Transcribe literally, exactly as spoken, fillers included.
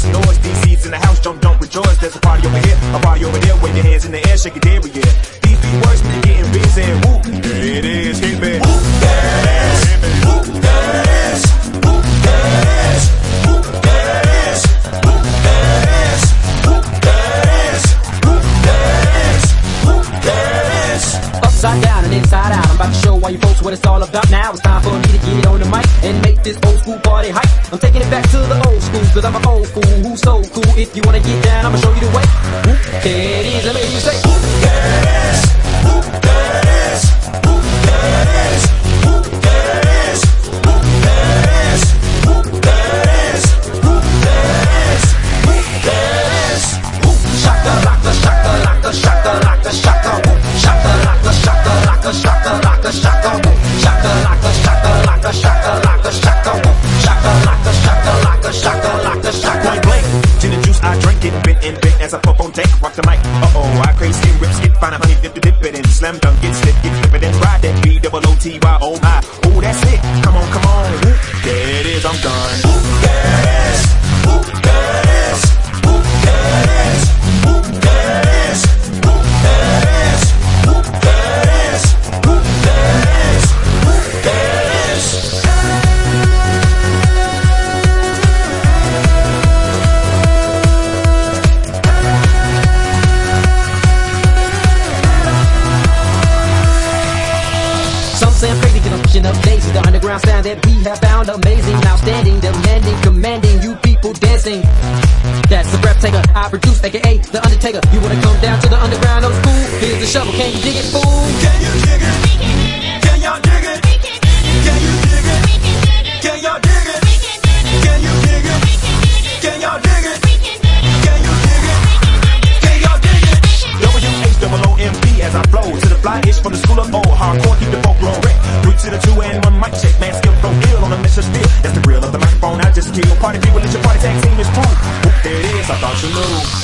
some noise. D C's in the house, jump, don't rejoice. There's a party over here, a party over there. Wave your hands in the air, shake it there, yeah. These three words mean getting busy. Woo, there it is, hit me. Woo, there it is. Woo, there it is. Woo, there it is. Woo, there it is. Woo, there it is. Woo, there it is. Woo, there it is. Woo, there it is. Upside down and inside out, I'm about to show all you folks what it's all about now. It's time for me to get on the mic and make this old school party hype. I'm taking it back to the old school, cause I'm an old fool who's so cool. If you wanna get down, I'ma show you the way. Whoop, there it is, let me hear you say, whoop, there it is. Whoop, there it is. Whoop, there it is. Whoop, there it is. Whoop, there it is. Whoop, there it is. Whoop, there it is. Whoop, there it is. Whoop, shaka laka, shaka laka, shaka laka, shaka. Whoop, shaka laka, shaka laka, shaka laka, shaka. Whoop, shaka laka, shaka laka, shaka laka, shaka. Whoop, shaka laka, shaka laka, shaka laka, shaka. Point blank, gin and juice I drink it, bent and bent as I pop on deck, rock the mic. Uh oh, I crazy skin, rip skip, find a honey dip to dip it in, slam dunk, get slip, get flip it and ride that B double O T Y O my. Oh, that's it. Come on, come on. Whoop, there it is, I'm done. Whoop, there it is. Whoop, there it is. Whoop, there it is. Whoop, there it is. Whoop, there it is. Whoop, there it is. Whoop, there it is. Whoop, there it is. some say I'm crazy cause I'm pushing up daisies. The underground sound that we have found amazing, outstanding, demanding, commanding, you people dancing. That's the breath taker I produce, aka The Undertaker. You wanna come down to the underground old school? Here's the shovel, can you dig it, fool? Can you dig it? Can y'all dig it? Can you dig it? Can y'all dig it? Can you dig it? Can y'all dig it? Can you dig it? Can y'all dig it? W H O O M P as I flow to the fly ish from the school of old hardcore, keep the folk blown wreck. Three to the two and one mic check, man, skill flow ill on a mission still. That's the real of the microphone. I just kill party people, let your party tag team is cool. Whoop, there it is, I thought you knew.